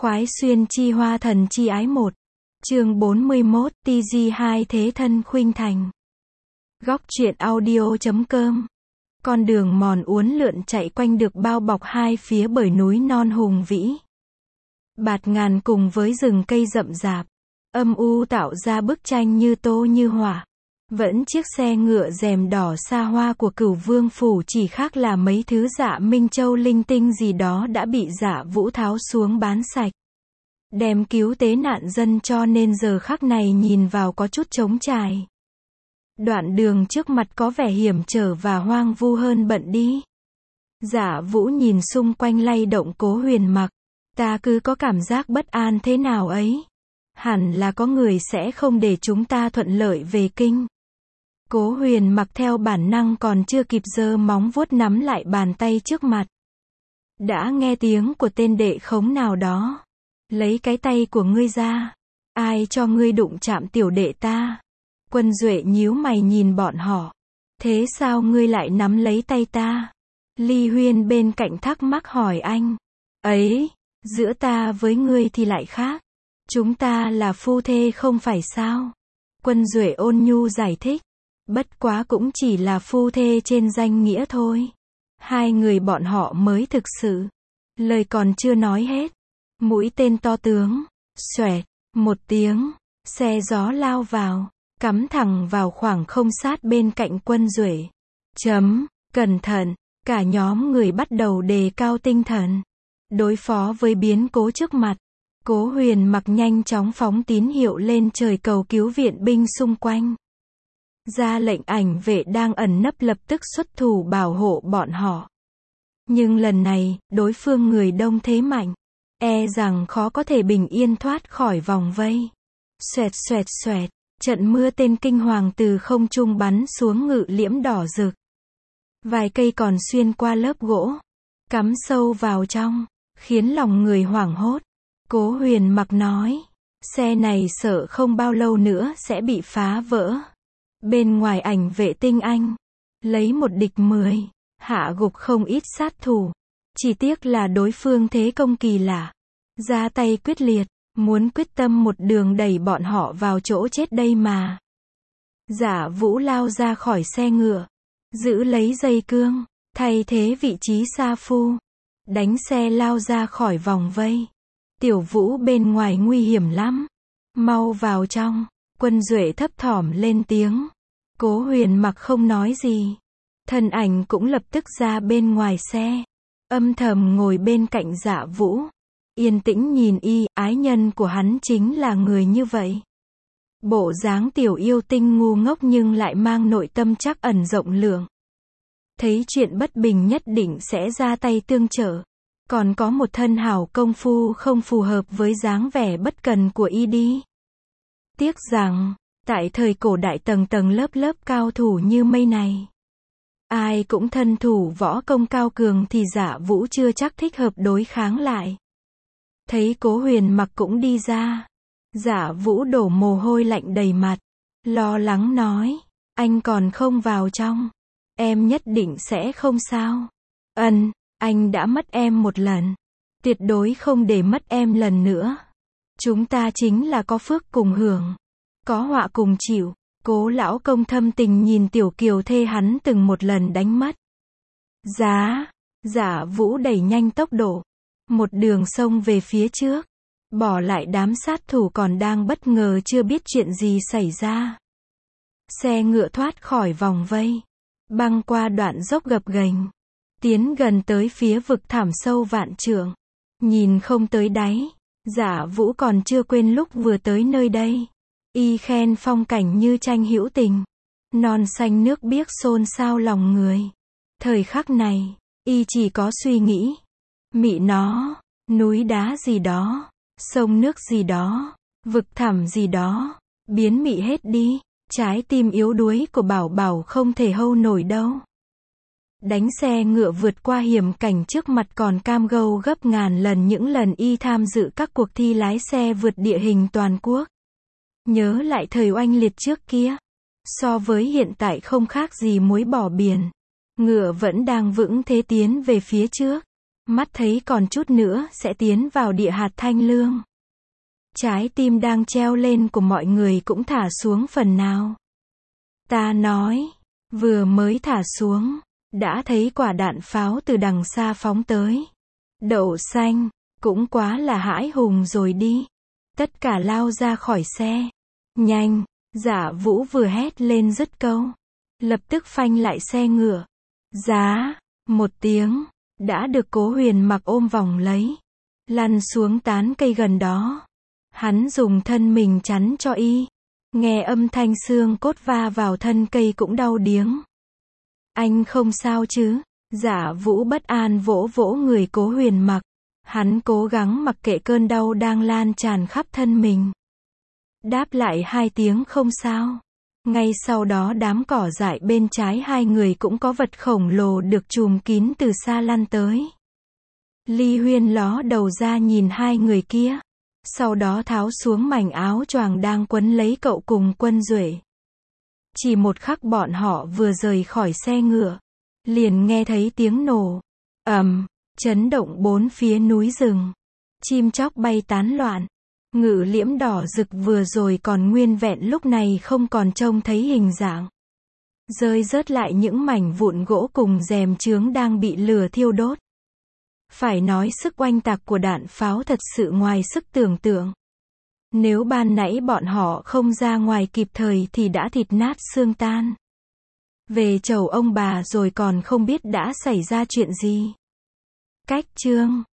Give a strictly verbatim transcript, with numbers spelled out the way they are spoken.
Khoái xuyên chi hoa thần chi ái một. Chương bốn mươi mốt, tê giê hai Thế thân khuynh thành. Góc truyện audio chấm com. Con đường mòn uốn lượn chạy quanh được bao bọc hai phía bởi núi non hùng vĩ, bạt ngàn cùng với rừng cây rậm rạp, âm u tạo ra bức tranh như tô như họa. Vẫn chiếc xe ngựa rèm đỏ xa hoa của Cửu Vương phủ chỉ khác là mấy thứ dạ minh châu linh tinh gì đó đã bị Dạ Vũ tháo xuống bán sạch, đem cứu tế nạn dân, cho nên giờ khắc này nhìn vào có chút trống trải. Đoạn đường trước mặt có vẻ hiểm trở và hoang vu hơn bận đi. Dạ Vũ nhìn xung quanh lay động Cố Huyền Mặc. Ta cứ có cảm giác bất an thế nào ấy. Hẳn là có người sẽ không để chúng ta thuận lợi về kinh. Cố Huyền Mặc theo bản năng còn chưa kịp giơ móng vuốt nắm lại bàn tay trước mặt, đã nghe tiếng của tên đệ khống nào đó. Lấy cái tay của ngươi ra. Ai cho ngươi đụng chạm tiểu đệ ta? Quân Duệ nhíu mày nhìn bọn họ. Thế sao ngươi lại nắm lấy tay ta? Ly Huyên bên cạnh thắc mắc hỏi anh. Ấy, giữa ta với ngươi thì lại khác. Chúng ta là phu thê không phải sao? Quân Duệ ôn nhu giải thích. Bất quá cũng chỉ là phu thê trên danh nghĩa thôi. Hai người bọn họ mới thực sự. Lời còn chưa nói hết, mũi tên to tướng, xoẹt, một tiếng, xe gió lao vào, cắm thẳng vào khoảng không sát bên cạnh Quân Duệ. Chấm, cẩn thận, cả nhóm người bắt đầu đề cao tinh thần, đối phó với biến cố trước mặt. Cố Huyền Mặc nhanh chóng phóng tín hiệu lên trời cầu cứu viện binh xung quanh. Ra lệnh ảnh vệ đang ẩn nấp lập tức xuất thủ bảo hộ bọn họ. Nhưng lần này, đối phương người đông thế mạnh, e rằng khó có thể bình yên thoát khỏi vòng vây. Xoẹt xoẹt xoẹt, trận mưa tên kinh hoàng từ không trung bắn xuống ngự liễm đỏ rực. Vài cây còn xuyên qua lớp gỗ, cắm sâu vào trong, khiến lòng người hoảng hốt. Cố Huyền Mặc nói, xe này sợ không bao lâu nữa sẽ bị phá vỡ. Bên ngoài ảnh vệ tinh anh, lấy một địch mười, hạ gục không ít sát thủ. Chỉ tiếc là đối phương thế công kỳ lạ, ra tay quyết liệt, muốn quyết tâm một đường đẩy bọn họ vào chỗ chết đây mà. Dạ Vũ lao ra khỏi xe ngựa, giữ lấy dây cương, thay thế vị trí sa phu, đánh xe lao ra khỏi vòng vây. Tiểu Vũ bên ngoài nguy hiểm lắm, mau vào trong. Quân Duệ thấp thỏm lên tiếng. Cố Huyền Mặc không nói gì, thân ảnh cũng lập tức ra bên ngoài xe, âm thầm ngồi bên cạnh Dạ Vũ, yên tĩnh nhìn y. Ái nhân của hắn chính là người như vậy, bộ dáng tiểu yêu tinh ngu ngốc nhưng lại mang nội tâm trắc ẩn rộng lượng. Thấy chuyện bất bình nhất định sẽ ra tay tương trợ, còn có một thân hảo công phu không phù hợp với dáng vẻ bất cần của y đi. Tiếc rằng, tại thời cổ đại tầng tầng lớp lớp cao thủ như mây này, ai cũng thân thủ võ công cao cường thì Dạ Vũ chưa chắc thích hợp đối kháng lại. Thấy Cố Huyền Mặc cũng đi ra, Dạ Vũ đổ mồ hôi lạnh đầy mặt, lo lắng nói, anh còn không vào trong, em nhất định sẽ không sao. Ân, anh đã mất em một lần, tuyệt đối không để mất em lần nữa. Chúng ta chính là có phước cùng hưởng, có họa cùng chịu. Cố lão công thâm tình nhìn tiểu kiều thê hắn từng một lần đánh mất. Giá, Dạ Vũ đẩy nhanh tốc độ, một đường sông về phía trước, bỏ lại đám sát thủ còn đang bất ngờ chưa biết chuyện gì xảy ra. Xe ngựa thoát khỏi vòng vây, băng qua đoạn dốc gập ghềnh, tiến gần tới phía vực thẳm sâu vạn trượng, nhìn không tới đáy. Dạ Vũ còn chưa quên lúc vừa tới nơi đây, y khen phong cảnh như tranh hữu tình, non xanh nước biếc xôn xao lòng người. Thời khắc này, y chỉ có suy nghĩ, mị nó, núi đá gì đó, sông nước gì đó, vực thẳm gì đó, biến mị hết đi. Trái tim yếu đuối của Bảo Bảo không thể hâu nổi đâu. Đánh xe ngựa vượt qua hiểm cảnh trước mặt còn cam go gấp ngàn lần những lần y tham dự các cuộc thi lái xe vượt địa hình toàn quốc. Nhớ lại thời oanh liệt trước kia, so với hiện tại không khác gì muối bỏ biển. Ngựa vẫn đang vững thế tiến về phía trước. Mắt thấy còn chút nữa sẽ tiến vào địa hạt thanh lương. Trái tim đang treo lên của mọi người cũng thả xuống phần nào. Ta nói, vừa mới thả xuống, đã thấy quả đạn pháo từ đằng xa phóng tới. Đậu xanh, cũng quá là hãi hùng rồi đi. Tất cả lao ra khỏi xe. Nhanh, Dạ Vũ vừa hét lên dứt câu. Lập tức phanh lại xe ngựa. Giá, một tiếng, đã được Cố Huyền Mặc ôm vòng lấy. Lăn xuống tán cây gần đó. Hắn dùng thân mình chắn cho y. Nghe âm thanh xương cốt va vào thân cây cũng đau điếng. Anh không sao chứ? Dạ Vũ bất an vỗ vỗ người Cố Huyền Mặc. Hắn cố gắng mặc kệ cơn đau đang lan tràn khắp thân mình. Đáp lại hai tiếng không sao. Ngay sau đó đám cỏ dại bên trái hai người cũng có vật khổng lồ được trùm kín từ xa lăn tới. Ly Huyên ló đầu ra nhìn hai người kia. Sau đó tháo xuống mảnh áo choàng đang quấn lấy cậu cùng Quân Duệ. Chỉ một khắc bọn họ vừa rời khỏi xe ngựa. Liền nghe thấy tiếng nổ. ầm, chấn động bốn phía núi rừng. Chim chóc bay tán loạn. Ngự liễm đỏ rực vừa rồi còn nguyên vẹn lúc này không còn trông thấy hình dạng. Rơi rớt lại những mảnh vụn gỗ cùng rèm chướng đang bị lửa thiêu đốt. Phải nói sức oanh tạc của đạn pháo thật sự ngoài sức tưởng tượng. Nếu ban nãy bọn họ không ra ngoài kịp thời thì đã thịt nát xương tan. Về chầu ông bà rồi còn không biết đã xảy ra chuyện gì. Cách chương